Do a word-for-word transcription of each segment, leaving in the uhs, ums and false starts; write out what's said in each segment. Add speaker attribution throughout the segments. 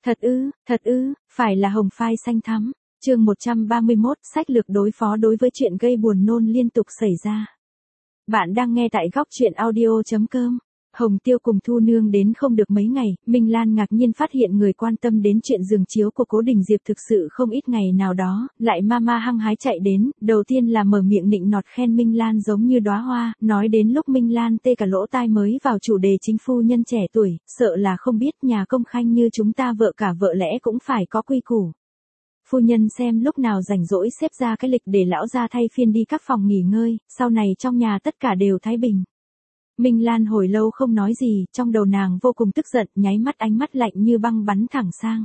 Speaker 1: Thật ư, thật ư, phải là hồng phai xanh thắm. Chương một trăm ba mươi mốt, sách lược đối phó đối với chuyện gây buồn nôn liên tục xảy ra. Bạn đang nghe tại góc truyện audio chấm com. Hồng Tiêu cùng Thu Nương đến không được mấy ngày, Minh Lan ngạc nhiên phát hiện người quan tâm đến chuyện giường chiếu của Cố Đình Diệp thực sự không ít ngày nào đó, lại mama hăng hái chạy đến, đầu tiên là mở miệng nịnh nọt khen Minh Lan giống như đóa hoa, nói đến lúc Minh Lan tê cả lỗ tai mới vào chủ đề chính phu nhân trẻ tuổi, sợ là không biết nhà công khanh như chúng ta vợ cả vợ lẽ cũng phải có quy củ. Phu nhân xem lúc nào rảnh rỗi xếp ra cái lịch để lão gia thay phiên đi các phòng nghỉ ngơi, sau này trong nhà tất cả đều thái bình. Minh Lan hồi lâu không nói gì, trong đầu nàng vô cùng tức giận, nháy mắt ánh mắt lạnh như băng bắn thẳng sang.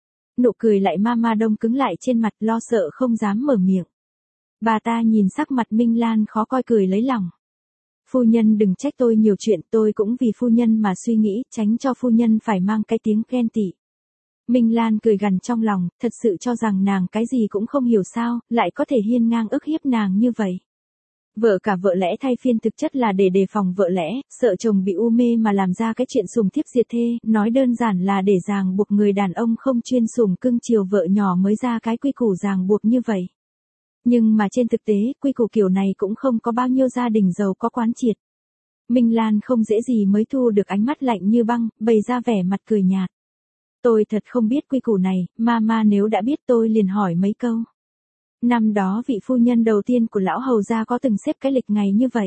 Speaker 1: Nụ cười lại ma ma đông cứng lại trên mặt, lo sợ không dám mở miệng. Bà ta nhìn sắc mặt Minh Lan khó coi cười lấy lòng. Phu nhân đừng trách tôi nhiều chuyện, tôi cũng vì phu nhân mà suy nghĩ, tránh cho phu nhân phải mang cái tiếng ghen tị. Minh Lan cười gằn trong lòng, thật sự cho rằng nàng cái gì cũng không hiểu sao, lại có thể hiên ngang ức hiếp nàng như vậy. Vợ cả vợ lẽ thay phiên thực chất là để đề phòng vợ lẽ, sợ chồng bị u mê mà làm ra cái chuyện sùng thiếp diệt thê, nói đơn giản là để ràng buộc người đàn ông không chuyên sủng cưng chiều vợ nhỏ mới ra cái quy củ ràng buộc như vậy. Nhưng mà trên thực tế, quy củ kiểu này cũng không có bao nhiêu gia đình giàu có quán triệt. Minh Lan không dễ gì mới thu được ánh mắt lạnh như băng, bày ra vẻ mặt cười nhạt. Tôi thật không biết quy củ này, mama nếu đã biết tôi liền hỏi mấy câu. Năm đó vị phu nhân đầu tiên của lão hầu gia có từng xếp cái lịch ngày như vậy.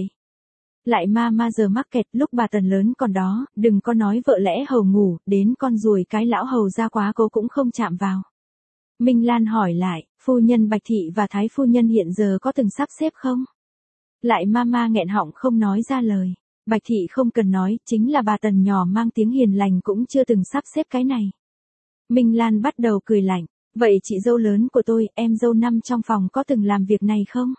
Speaker 1: Lại mama giờ mắc kẹt lúc bà Tần lớn còn đó, đừng có nói vợ lẽ hầu ngủ, đến con ruồi cái lão hầu gia quá cố cũng không chạm vào. Minh Lan hỏi lại, phu nhân Bạch Thị và Thái phu nhân hiện giờ có từng sắp xếp không? Lại mama nghẹn họng không nói ra lời. Bạch Thị không cần nói, chính là bà Tần nhỏ mang tiếng hiền lành cũng chưa từng sắp xếp cái này. Minh Lan bắt đầu cười lạnh. Vậy chị dâu lớn của tôi, em dâu năm trong phòng có từng làm việc này không?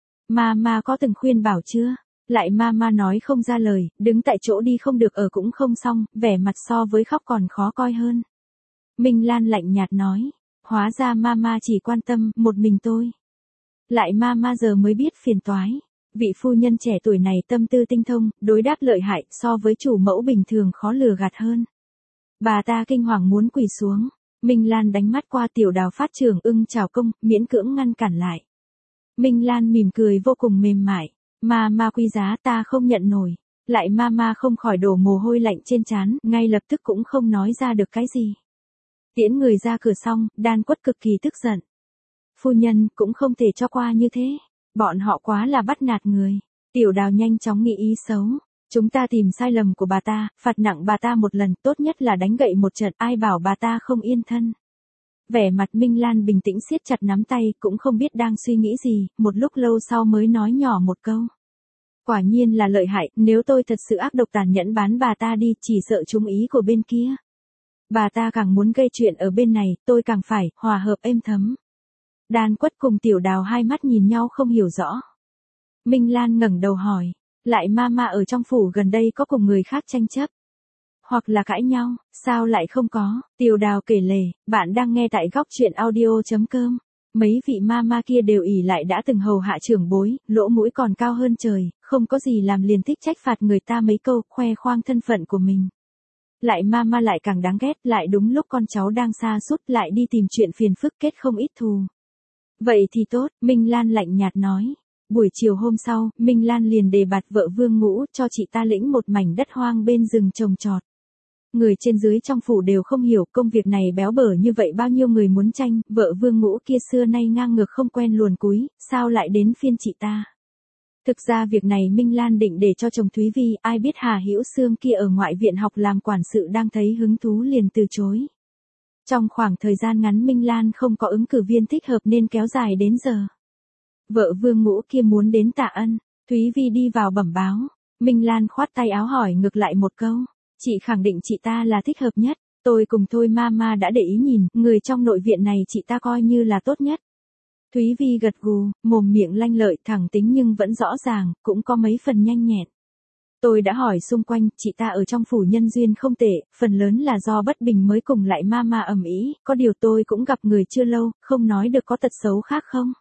Speaker 1: Mama có từng khuyên bảo chưa? Lại mama nói không ra lời, đứng tại chỗ đi không được ở cũng không xong, vẻ mặt so với khóc còn khó coi hơn. Minh Lan lạnh nhạt nói, hóa ra mama chỉ quan tâm một mình tôi. Lại mama giờ mới biết phiền toái. Vị phu nhân trẻ tuổi này tâm tư tinh thông, đối đáp lợi hại, so với chủ mẫu bình thường khó lừa gạt hơn. Bà ta kinh hoàng muốn quỳ xuống. Minh Lan đánh mắt qua Tiểu Đào phát trưởng ưng chào công, miễn cưỡng ngăn cản lại. Minh Lan mỉm cười vô cùng mềm mại. Ma ma quý giá ta không nhận nổi. Lại ma ma không khỏi đổ mồ hôi lạnh trên trán, ngay lập tức cũng không nói ra được cái gì. Tiễn người ra cửa xong, Đan Quất cực kỳ tức giận. Phu nhân cũng không thể cho qua như thế. Bọn họ quá là bắt nạt người. Tiểu Đào nhanh chóng nghĩ ý xấu. Chúng ta tìm sai lầm của bà ta, phạt nặng bà ta một lần, tốt nhất là đánh gậy một trận, ai bảo bà ta không yên thân. Vẻ mặt Minh Lan bình tĩnh siết chặt nắm tay, cũng không biết đang suy nghĩ gì, một lúc lâu sau mới nói nhỏ một câu. Quả nhiên là lợi hại, nếu tôi thật sự ác độc tàn nhẫn bán bà ta đi, chỉ sợ trúng ý của bên kia. Bà ta càng muốn gây chuyện ở bên này, tôi càng phải, hòa hợp êm thấm. Đan Quất cùng Tiểu Đào hai mắt nhìn nhau không hiểu rõ. Minh Lan ngẩng đầu hỏi. Lại mama ở trong phủ gần đây có cùng người khác tranh chấp. Hoặc là cãi nhau, sao lại không có, Tiểu Đào kể lể, bạn đang nghe tại góc truyện audio chấm com. Mấy vị mama kia đều ỷ lại đã từng hầu hạ trưởng bối, lỗ mũi còn cao hơn trời, không có gì làm liền thích trách phạt người ta mấy câu, khoe khoang thân phận của mình. Lại mama lại càng đáng ghét, lại đúng lúc con cháu đang xa sút lại đi tìm chuyện phiền phức kết không ít thù. Vậy thì tốt, Minh Lan lạnh nhạt nói. Buổi chiều hôm sau, Minh Lan liền đề bạt vợ Vương Ngũ cho chị ta lĩnh một mảnh đất hoang bên rừng trồng trọt. Người trên dưới trong phủ đều không hiểu công việc này béo bở như vậy bao nhiêu người muốn tranh, vợ Vương Ngũ kia xưa nay ngang ngược không quen luồn cúi, sao lại đến phiên chị ta. Thực ra việc này Minh Lan định để cho chồng Thúy Vi, ai biết Hà Hữu Sương kia ở ngoại viện học làm quản sự đang thấy hứng thú liền từ chối. Trong khoảng thời gian ngắn Minh Lan không có ứng cử viên thích hợp nên kéo dài đến giờ. Vợ Vương Ngũ kia muốn đến tạ ân, Thúy Vi đi vào bẩm báo. Minh Lan khoát tay áo hỏi ngược lại một câu. Chị khẳng định chị ta là thích hợp nhất, tôi cùng thôi mama đã để ý nhìn, người trong nội viện này chị ta coi như là tốt nhất. Thúy Vi gật gù, mồm miệng lanh lợi thẳng tính nhưng vẫn rõ ràng, cũng có mấy phần nhanh nhẹn. Tôi đã hỏi xung quanh, chị ta ở trong phủ nhân duyên không tệ, phần lớn là do bất bình mới cùng lại mama ầm ĩ, có điều tôi cũng gặp người chưa lâu, không nói được có tật xấu khác không.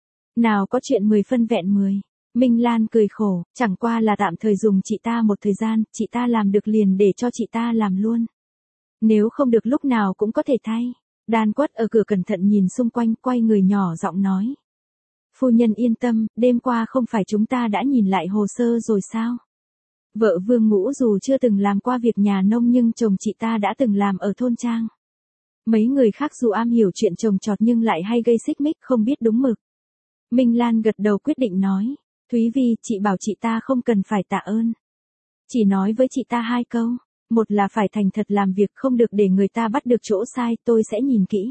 Speaker 1: Nào có chuyện mười phân vẹn mười. Minh Lan cười khổ, chẳng qua là tạm thời dùng chị ta một thời gian, chị ta làm được liền để cho chị ta làm luôn. Nếu không được lúc nào cũng có thể thay. Đan Quất ở cửa cẩn thận nhìn xung quanh, quay người nhỏ giọng nói. Phu nhân yên tâm, đêm qua không phải chúng ta đã nhìn lại hồ sơ rồi sao? Vợ Vương Ngũ dù chưa từng làm qua việc nhà nông nhưng chồng chị ta đã từng làm ở thôn trang. Mấy người khác dù am hiểu chuyện trồng trọt nhưng lại hay gây xích mích không biết đúng mực. Minh Lan gật đầu quyết định nói. Thúy Vi, chị bảo chị ta không cần phải tạ ơn. Chỉ nói với chị ta hai câu. Một là phải thành thật làm việc không được để người ta bắt được chỗ sai, tôi sẽ nhìn kỹ.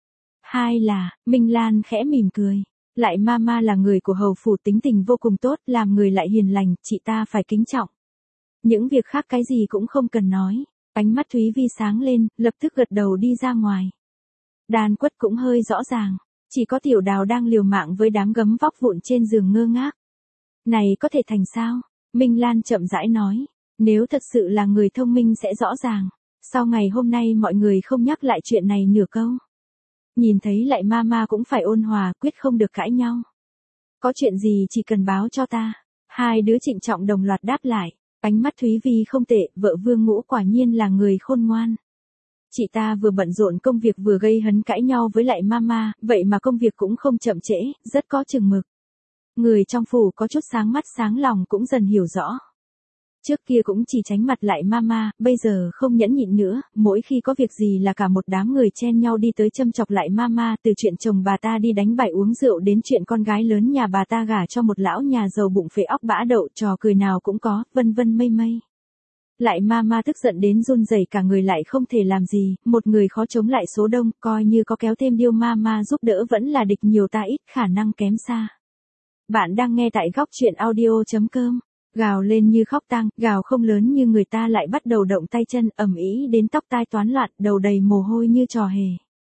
Speaker 1: Hai là, Minh Lan khẽ mỉm cười. Lại mama là người của hầu phủ tính tình vô cùng tốt, làm người lại hiền lành, chị ta phải kính trọng. Những việc khác cái gì cũng không cần nói. Ánh mắt Thúy Vi sáng lên, lập tức gật đầu đi ra ngoài. Đan Quất cũng hơi rõ ràng. Chỉ có Tiểu Đào đang liều mạng với đám gấm vóc vụn trên giường ngơ ngác. Này có thể thành sao? Minh Lan chậm rãi nói. Nếu thật sự là người thông minh sẽ rõ ràng. Sau ngày hôm nay mọi người không nhắc lại chuyện này nửa câu. Nhìn thấy lại mama cũng phải ôn hòa, quyết không được cãi nhau. Có chuyện gì chỉ cần báo cho ta. Hai đứa trịnh trọng đồng loạt đáp lại. Ánh mắt Thúy Vi không tệ, vợ Vương Ngũ quả nhiên là người khôn ngoan. Chị ta vừa bận rộn công việc vừa gây hấn cãi nhau với lại mama, vậy mà công việc cũng không chậm trễ, rất có chừng mực. Người trong phủ có chút sáng mắt sáng lòng cũng dần hiểu rõ. Trước kia cũng chỉ tránh mặt lại mama, bây giờ không nhẫn nhịn nữa, mỗi khi có việc gì là cả một đám người chen nhau đi tới châm chọc lại mama, từ chuyện chồng bà ta đi đánh bài uống rượu đến chuyện con gái lớn nhà bà ta gả cho một lão nhà giàu bụng phệ óc bã đậu, trò cười nào cũng có, vân vân mây mây. Lại mama tức giận đến run rẩy cả người lại không thể làm gì, một người khó chống lại số đông, coi như có kéo thêm điêu mama giúp đỡ vẫn là địch nhiều ta ít, khả năng kém xa. Bạn đang nghe tại góc truyện audio chấm com. Gào lên như khóc tang, gào không lớn như người ta lại bắt đầu động tay chân, ầm ĩ đến tóc tai toán loạn, đầu đầy mồ hôi như trò hề.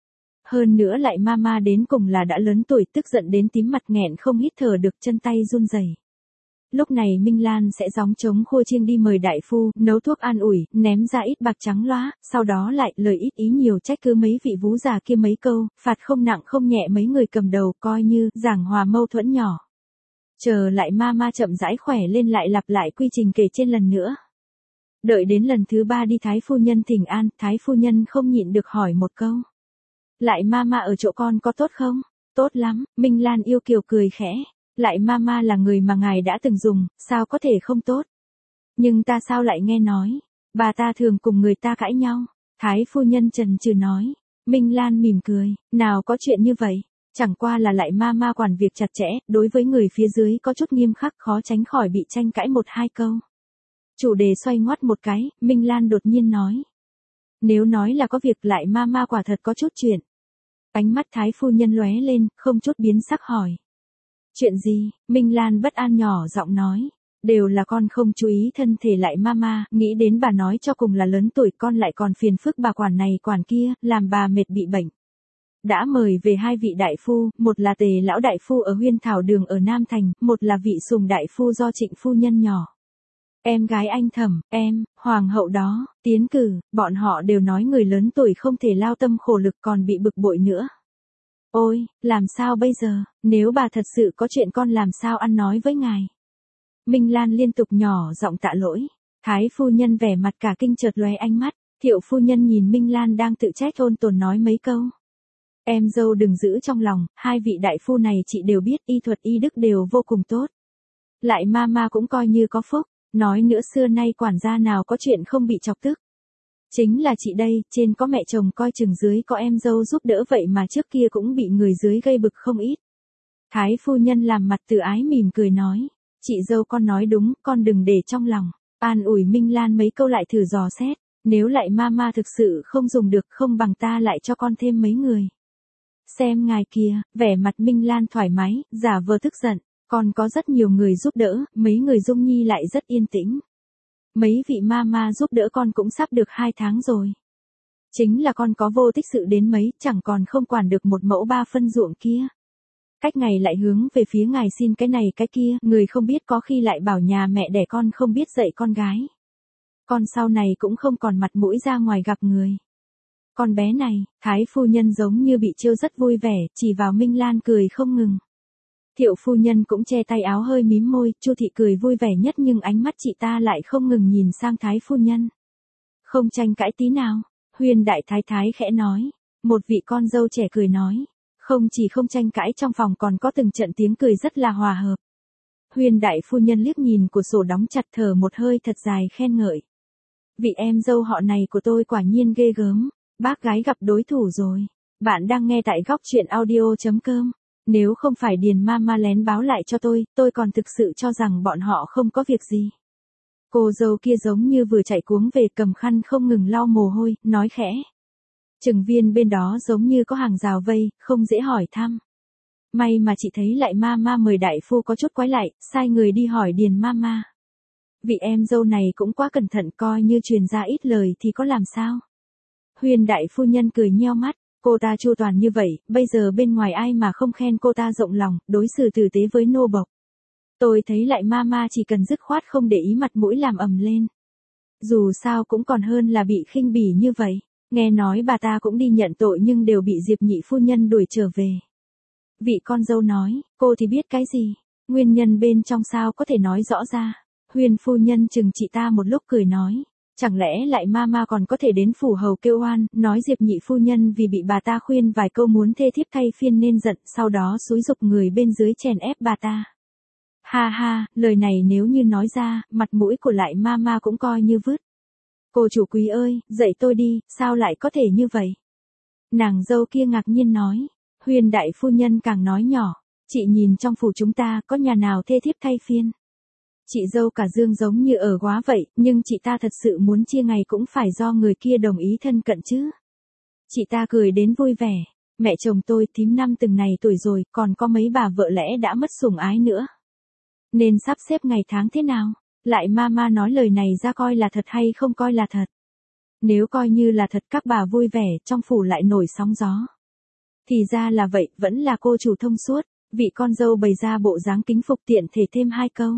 Speaker 1: Hơn nữa lại mama đến cùng là đã lớn tuổi, tức giận đến tím mặt nghẹn không hít thở được, chân tay run rẩy. Lúc này Minh Lan sẽ gióng trống khua chiêng đi mời đại phu, nấu thuốc an ủi, ném ra ít bạc trắng loá, sau đó lại lời ít ý nhiều trách cứ mấy vị vú già kia mấy câu, phạt không nặng không nhẹ mấy người cầm đầu, coi như giảng hòa mâu thuẫn nhỏ. Chờ lại mama chậm rãi khỏe lên lại lặp lại quy trình kể trên lần nữa. Đợi đến lần thứ ba đi Thái phu nhân thỉnh an, Thái phu nhân không nhịn được hỏi một câu. Lại mama ở chỗ con có tốt không? Tốt lắm, Minh Lan yêu kiều cười khẽ. Lại mama là người mà ngài đã từng dùng, sao có thể không tốt? Nhưng ta sao lại nghe nói, bà ta thường cùng người ta cãi nhau. Thái phu nhân chần chừ nói. Minh Lan mỉm cười, nào có chuyện như vậy. Chẳng qua là lại mama quản việc chặt chẽ, đối với người phía dưới có chút nghiêm khắc, khó tránh khỏi bị tranh cãi một hai câu. Chủ đề xoay ngoắt một cái, Minh Lan đột nhiên nói. Nếu nói là có việc lại mama quả thật có chút chuyện. Ánh mắt Thái phu nhân lóe lên, không chút biến sắc hỏi. Chuyện gì? Minh Lan bất an nhỏ giọng nói. Đều là con không chú ý thân thể lại mama, nghĩ đến bà nói cho cùng là lớn tuổi con lại còn phiền phức bà quản này quản kia, làm bà mệt bị bệnh. Đã mời về hai vị đại phu, một là Tề lão đại phu ở Huyên Thảo Đường ở Nam Thành, một là vị Sùng đại phu do Trịnh phu nhân nhỏ. Em gái anh Thẩm, em, hoàng hậu đó, tiến cử, bọn họ đều nói người lớn tuổi không thể lao tâm khổ lực còn bị bực bội nữa. Ôi, làm sao bây giờ, nếu bà thật sự có chuyện con làm sao ăn nói với ngài. Minh Lan liên tục nhỏ giọng tạ lỗi. Thái phu nhân vẻ mặt cả kinh chợt lóe ánh mắt. Thiệu phu nhân nhìn Minh Lan đang tự trách ôn tồn nói mấy câu. Em dâu đừng giữ trong lòng, hai vị đại phu này chị đều biết, y thuật y đức đều vô cùng tốt. Lại mama cũng coi như có phúc, nói nữa xưa nay quản gia nào có chuyện không bị chọc tức. Chính là chị đây, trên có mẹ chồng coi chừng dưới có em dâu giúp đỡ vậy mà trước kia cũng bị người dưới gây bực không ít. Thái phu nhân làm mặt từ ái mỉm cười nói, chị dâu con nói đúng, con đừng để trong lòng. An ủi Minh Lan mấy câu lại thử dò xét, nếu lại mama thực sự không dùng được không bằng ta lại cho con thêm mấy người. Xem ngài kia, vẻ mặt Minh Lan thoải mái, giả vờ tức giận, còn có rất nhiều người giúp đỡ, mấy người Dung Nhi lại rất yên tĩnh. Mấy vị mama giúp đỡ con cũng sắp được hai tháng rồi. Chính là con có vô tích sự đến mấy, chẳng còn không quản được một mẫu ba phân ruộng kia. Cách ngày lại hướng về phía ngài xin cái này cái kia, người không biết có khi lại bảo nhà mẹ đẻ con không biết dạy con gái. Con sau này cũng không còn mặt mũi ra ngoài gặp người. Con bé này, Thái phu nhân giống như bị trêu rất vui vẻ, chỉ vào Minh Lan cười không ngừng. Thiệu phu nhân cũng che tay áo hơi mím môi, Chu thị cười vui vẻ nhất nhưng ánh mắt chị ta lại không ngừng nhìn sang Thái phu nhân. Không tranh cãi tí nào, Huyên đại thái thái khẽ nói. Một vị con dâu trẻ cười nói. Không chỉ không tranh cãi trong phòng còn có từng trận tiếng cười rất là hòa hợp. Huyên đại phu nhân liếc nhìn của sổ đóng chặt thở một hơi thật dài khen ngợi. Vị em dâu họ này của tôi quả nhiên ghê gớm, bác gái gặp đối thủ rồi. Bạn đang nghe tại góc truyện audio.com. Nếu không phải Điền Mama lén báo lại cho tôi, tôi còn thực sự cho rằng bọn họ không có việc gì. Cô dâu kia giống như vừa chạy cuống về cầm khăn không ngừng lau mồ hôi, nói khẽ. Trừng viên bên đó giống như có hàng rào vây, không dễ hỏi thăm. May mà chị thấy lại Mama mời đại phu có chút quái lại, sai người đi hỏi Điền Mama. Vị em dâu này cũng quá cẩn thận coi như truyền ra ít lời thì có làm sao. Huyên đại phu nhân cười nheo mắt, cô ta chu toàn như vậy, bây giờ bên ngoài ai mà không khen cô ta rộng lòng, đối xử tử tế với nô bộc. Tôi thấy lại Mama chỉ cần dứt khoát không để ý mặt mũi làm ầm lên. Dù sao cũng còn hơn là bị khinh bỉ như vậy, nghe nói bà ta cũng đi nhận tội nhưng đều bị Diệp nhị phu nhân đuổi trở về. Vị con dâu nói, cô thì biết cái gì, nguyên nhân bên trong sao có thể nói rõ ra. Huyên phu nhân chừng chị ta một lúc cười nói, chẳng lẽ lại Mama còn có thể đến phủ hầu kêu oan, nói Diệp nhị phu nhân vì bị bà ta khuyên vài câu muốn thê thiếp thay phiên nên giận, sau đó xúi giục người bên dưới chèn ép bà ta. Ha ha, lời này nếu như nói ra, mặt mũi của lại Mama cũng coi như vứt. Cô chủ quý ơi, dạy tôi đi, sao lại có thể như vậy? Nàng dâu kia ngạc nhiên nói, Huyên đại phu nhân càng nói nhỏ, chị nhìn trong phủ chúng ta có nhà nào thê thiếp thay phiên. Chị dâu cả Dương giống như ở quá vậy, nhưng chị ta thật sự muốn chia ngày cũng phải do người kia đồng ý thân cận chứ. Chị ta cười đến vui vẻ, mẹ chồng tôi thím năm từng này tuổi rồi, còn có mấy bà vợ lẽ đã mất sủng ái nữa. Nên sắp xếp ngày tháng thế nào? Lại Mama nói lời này ra coi là thật hay không coi là thật. Nếu coi như là thật các bà vui vẻ, trong phủ lại nổi sóng gió. Thì ra là vậy, vẫn là cô chủ thông suốt, vị con dâu bày ra bộ dáng kính phục tiện thể thêm hai câu.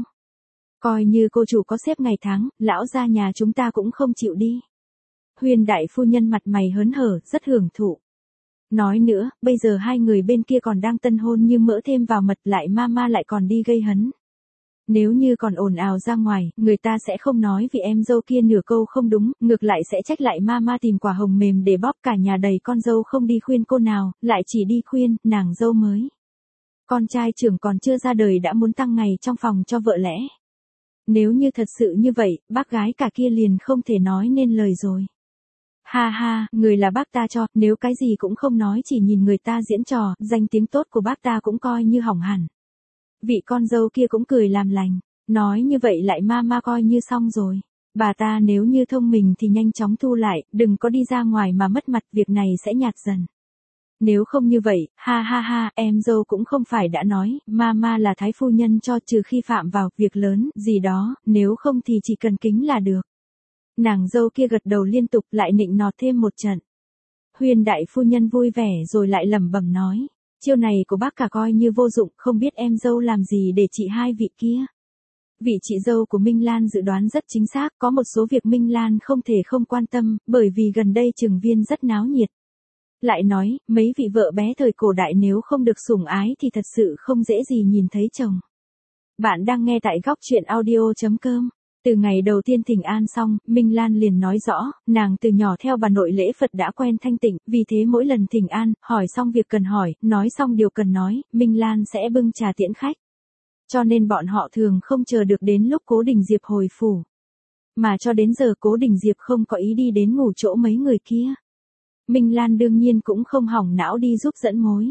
Speaker 1: Coi như cô chủ có xếp ngày tháng, lão gia nhà chúng ta cũng không chịu đi. Huyên đại phu nhân mặt mày hớn hở, rất hưởng thụ. Nói nữa, bây giờ hai người bên kia còn đang tân hôn như mỡ thêm vào mật, lại Mama lại còn đi gây hấn. Nếu như còn ồn ào ra ngoài, người ta sẽ không nói vì em dâu kia nửa câu không đúng, ngược lại sẽ trách lại Mama tìm quả hồng mềm để bóp, cả nhà đầy con dâu không đi khuyên cô nào, lại chỉ đi khuyên nàng dâu mới. Con trai trưởng còn chưa ra đời đã muốn tăng ngày trong phòng cho vợ lẽ. Nếu như thật sự như vậy, bác gái cả kia liền không thể nói nên lời rồi. Ha ha, người là bác ta cho, nếu cái gì cũng không nói chỉ nhìn người ta diễn trò, danh tiếng tốt của bác ta cũng coi như hỏng hẳn. Vị con dâu kia cũng cười làm lành, nói như vậy lại Mama coi như xong rồi. Bà ta nếu như thông minh thì nhanh chóng thu lại, đừng có đi ra ngoài mà mất mặt, việc này sẽ nhạt dần. Nếu không như vậy, ha ha ha, em dâu cũng không phải đã nói, Mama là thái phu nhân cho, trừ khi phạm vào việc lớn, gì đó, nếu không thì chỉ cần kính là được. Nàng dâu kia gật đầu liên tục lại nịnh nọt thêm một trận. Huyên đại phu nhân vui vẻ rồi lại lẩm bẩm nói, chiêu này của bác cả coi như vô dụng, không biết em dâu làm gì để trị hai vị kia. Vị chị dâu của Minh Lan dự đoán rất chính xác, có một số việc Minh Lan không thể không quan tâm, bởi vì gần đây Trừng Viên rất náo nhiệt. Lại nói, mấy vị vợ bé thời cổ đại nếu không được sủng ái thì thật sự không dễ gì nhìn thấy chồng. Bạn đang nghe tại góc truyện audio.com. Từ ngày đầu tiên thỉnh an xong, Minh Lan liền nói rõ, nàng từ nhỏ theo bà nội lễ Phật đã quen thanh tịnh, vì thế mỗi lần thỉnh an, hỏi xong việc cần hỏi, nói xong điều cần nói, Minh Lan sẽ bưng trà tiễn khách. Cho nên bọn họ thường không chờ được đến lúc Cố Đình Diệp hồi phủ. Mà cho đến giờ Cố Đình Diệp không có ý đi đến ngủ chỗ mấy người kia. Minh Lan đương nhiên cũng không hỏng não đi giúp dẫn mối.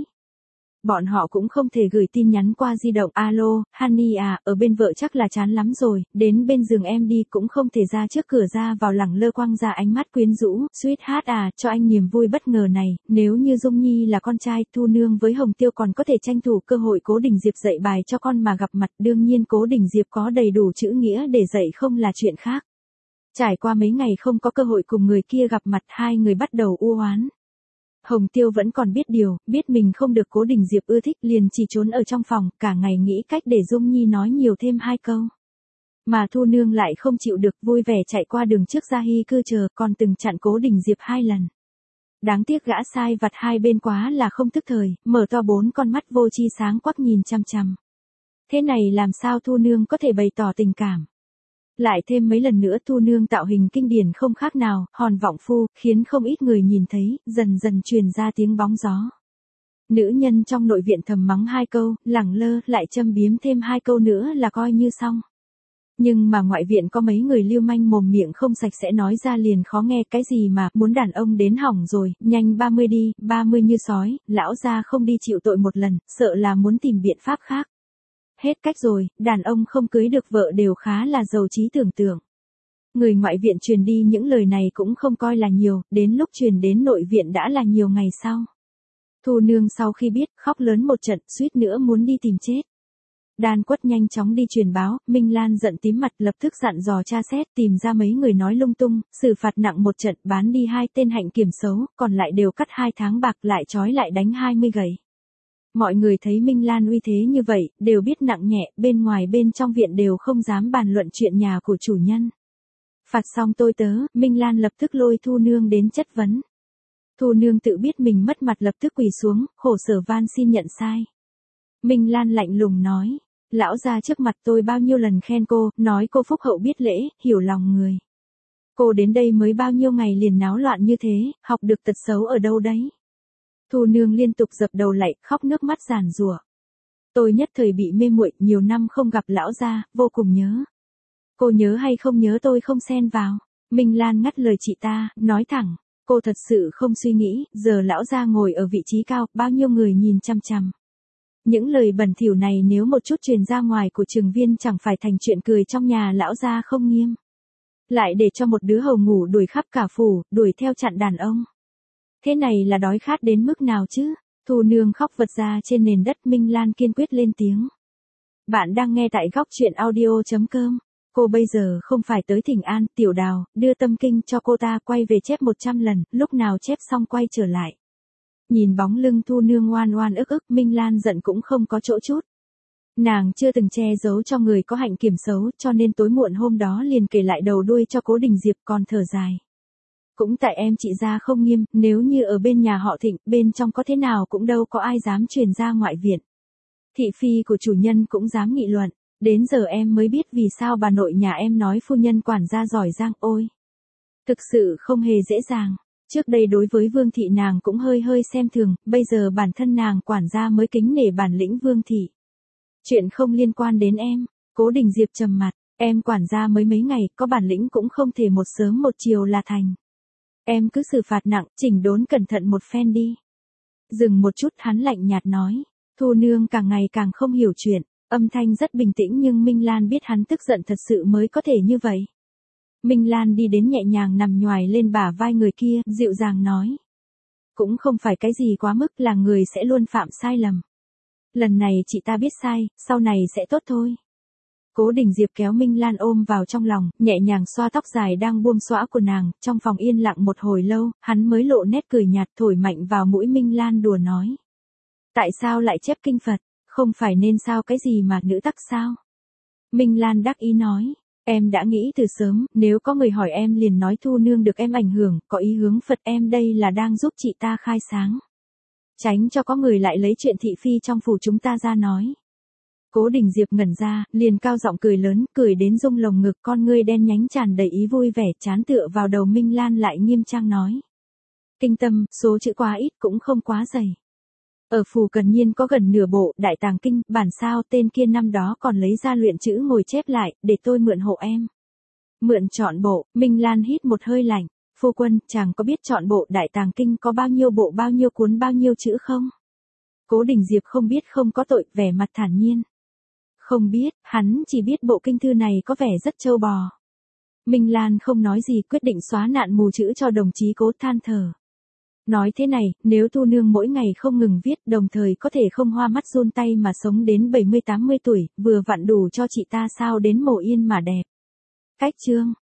Speaker 1: Bọn họ cũng không thể gửi tin nhắn qua di động, alo, Honey à, ở bên vợ chắc là chán lắm rồi, đến bên giường em đi, cũng không thể ra trước cửa ra vào lẳng lơ quăng ra ánh mắt quyến rũ, sweetheart à, cho anh niềm vui bất ngờ này, nếu như Dung Nhi là con trai, Thu Nương với Hồng Tiêu còn có thể tranh thủ cơ hội Cố Đình Diệp dạy bài cho con mà gặp mặt, đương nhiên Cố Đình Diệp có đầy đủ chữ nghĩa để dạy không là chuyện khác. Trải qua mấy ngày không có cơ hội cùng người kia gặp mặt, hai người bắt đầu u oán. Hồng Tiêu vẫn còn biết điều, biết mình không được Cố Đình Diệp ưa thích, liền chỉ trốn ở trong phòng, cả ngày nghĩ cách để Dung Nhi nói nhiều thêm hai câu. Mà Thu Nương lại không chịu được, vui vẻ chạy qua đường trước Gia Hy cư chờ, còn từng chặn Cố Đình Diệp hai lần. Đáng tiếc gã sai vặt hai bên quá là không thức thời, mở to bốn con mắt vô tri sáng quắc nhìn chăm chăm. Thế này làm sao Thu Nương có thể bày tỏ tình cảm? Lại thêm mấy lần nữa Thu Nương tạo hình kinh điển không khác nào, hòn vọng phu, khiến không ít người nhìn thấy, dần dần truyền ra tiếng bóng gió. Nữ nhân trong nội viện thầm mắng hai câu, lẳng lơ, lại châm biếm thêm hai câu nữa là coi như xong. Nhưng mà ngoại viện có mấy người lưu manh mồm miệng không sạch sẽ nói ra liền khó nghe, cái gì mà, muốn đàn ông đến hỏng rồi, nhanh ba mươi đi, ba mươi như sói, lão gia không đi chịu tội một lần, sợ là muốn tìm biện pháp khác. Hết cách rồi, đàn ông không cưới được vợ đều khá là giàu trí tưởng tượng. Người ngoại viện truyền đi những lời này cũng không coi là nhiều, đến lúc truyền đến nội viện đã là nhiều ngày sau. Thu Nương sau khi biết, khóc lớn một trận, suýt nữa muốn đi tìm chết. Đan Quất nhanh chóng đi truyền báo, Minh Lan giận tím mặt lập tức dặn dò tra xét, tìm ra mấy người nói lung tung, xử phạt nặng một trận, bán đi hai tên hạnh kiểm xấu, còn lại đều cắt hai tháng bạc, lại trói lại đánh hai mươi gậy. Mọi người thấy Minh Lan uy thế như vậy, đều biết nặng nhẹ, bên ngoài bên trong viện đều không dám bàn luận chuyện nhà của chủ nhân. Phạt xong tôi tớ, Minh Lan lập tức lôi Thu Nương đến chất vấn. Thu Nương tự biết mình mất mặt lập tức quỳ xuống, khổ sở van xin nhận sai. Minh Lan lạnh lùng nói, lão gia trước mặt tôi bao nhiêu lần khen cô, nói cô phúc hậu biết lễ, hiểu lòng người. Cô đến đây mới bao nhiêu ngày liền náo loạn như thế, học được tật xấu ở đâu đấy? Thu Nương liên tục dập đầu lạy, khóc nước mắt giàn giụa. Tôi nhất thời bị mê muội, nhiều năm không gặp lão gia, vô cùng nhớ. Cô nhớ hay không nhớ tôi không xen vào. Minh Lan ngắt lời chị ta, nói thẳng, cô thật sự không suy nghĩ, giờ lão gia ngồi ở vị trí cao, bao nhiêu người nhìn chăm chăm. Những lời bẩn thỉu này nếu một chút truyền ra ngoài của Trường Viên chẳng phải thành chuyện cười trong nhà lão gia không nghiêm. Lại để cho một đứa hầu ngủ đuổi khắp cả phủ, đuổi theo chặn đàn ông. Thế này là đói khát đến mức nào chứ? Thu Nương khóc vật ra trên nền đất. Minh Lan kiên quyết lên tiếng. Bạn đang nghe tại góc truyện audio chấm com. Cô bây giờ không phải tới thỉnh an, Tiểu Đào, đưa tâm kinh cho cô ta quay về chép một trăm lần, lúc nào chép xong quay trở lại. Nhìn bóng lưng Thu Nương oan oan ức ức, Minh Lan giận cũng không có chỗ chút. Nàng chưa từng che giấu cho người có hạnh kiểm xấu, cho nên tối muộn hôm đó liền kể lại đầu đuôi cho Cố Đình Diệp, còn thở dài. Cũng tại em chị ra không nghiêm, nếu như ở bên nhà họ Thịnh, bên trong có thế nào cũng đâu có ai dám truyền ra ngoại viện. Thị phi của chủ nhân cũng dám nghị luận, đến giờ em mới biết vì sao bà nội nhà em nói phu nhân quản gia giỏi giang, ôi. Thực sự không hề dễ dàng. Trước đây đối với Vương Thị nàng cũng hơi hơi xem thường, bây giờ bản thân nàng quản gia mới kính nể bản lĩnh Vương Thị. Chuyện không liên quan đến em. Cố Đình Diệp trầm mặt, em quản gia mới mấy ngày, có bản lĩnh cũng không thể một sớm một chiều là thành. Em cứ xử phạt nặng, chỉnh đốn cẩn thận một phen đi. Dừng một chút hắn lạnh nhạt nói. Thu Nương càng ngày càng không hiểu chuyện, âm thanh rất bình tĩnh nhưng Minh Lan biết hắn tức giận thật sự mới có thể như vậy. Minh Lan đi đến nhẹ nhàng nằm nhoài lên bả vai người kia, dịu dàng nói. Cũng không phải cái gì quá mức, là người sẽ luôn phạm sai lầm. Lần này chị ta biết sai, sau này sẽ tốt thôi. Cố Đình Diệp kéo Minh Lan ôm vào trong lòng, nhẹ nhàng xoa tóc dài đang buông xõa của nàng, trong phòng yên lặng một hồi lâu, hắn mới lộ nét cười nhạt thổi mạnh vào mũi Minh Lan đùa nói. Tại sao lại chép kinh Phật, không phải nên sao cái gì mà nữ tắc sao? Minh Lan đắc ý nói, em đã nghĩ từ sớm, nếu có người hỏi em liền nói Thu Nương được em ảnh hưởng, có ý hướng Phật, em đây là đang giúp chị ta khai sáng. Tránh cho có người lại lấy chuyện thị phi trong phủ chúng ta ra nói. Cố Đình Diệp ngẩn ra, liền cao giọng cười lớn, cười đến rung lồng ngực, con ngươi đen nhánh tràn đầy ý vui vẻ, chán tựa vào đầu Minh Lan lại nghiêm trang nói. Kinh tâm, số chữ quá ít cũng không quá dày. Ở phủ Cần Nhiên có gần nửa bộ Đại Tàng Kinh, bản sao tên kia năm đó còn lấy ra luyện chữ ngồi chép lại, để tôi mượn hộ em. Mượn trọn bộ, Minh Lan hít một hơi lạnh. Phu quân, chàng có biết trọn bộ Đại Tàng Kinh có bao nhiêu bộ bao nhiêu cuốn bao nhiêu chữ không? Cố Đình Diệp không biết không có tội, vẻ mặt thản nhiên. Không biết, hắn chỉ biết bộ kinh thư này có vẻ rất trâu bò. Minh Lan không nói gì, quyết định xóa nạn mù chữ cho đồng chí Cố, than thở. Nói thế này, nếu Thu Nương mỗi ngày không ngừng viết, đồng thời có thể không hoa mắt run tay mà sống đến bảy mươi tám mươi tuổi, vừa vặn đủ cho chị ta sao đến mồ yên mà đẹp. Cách chương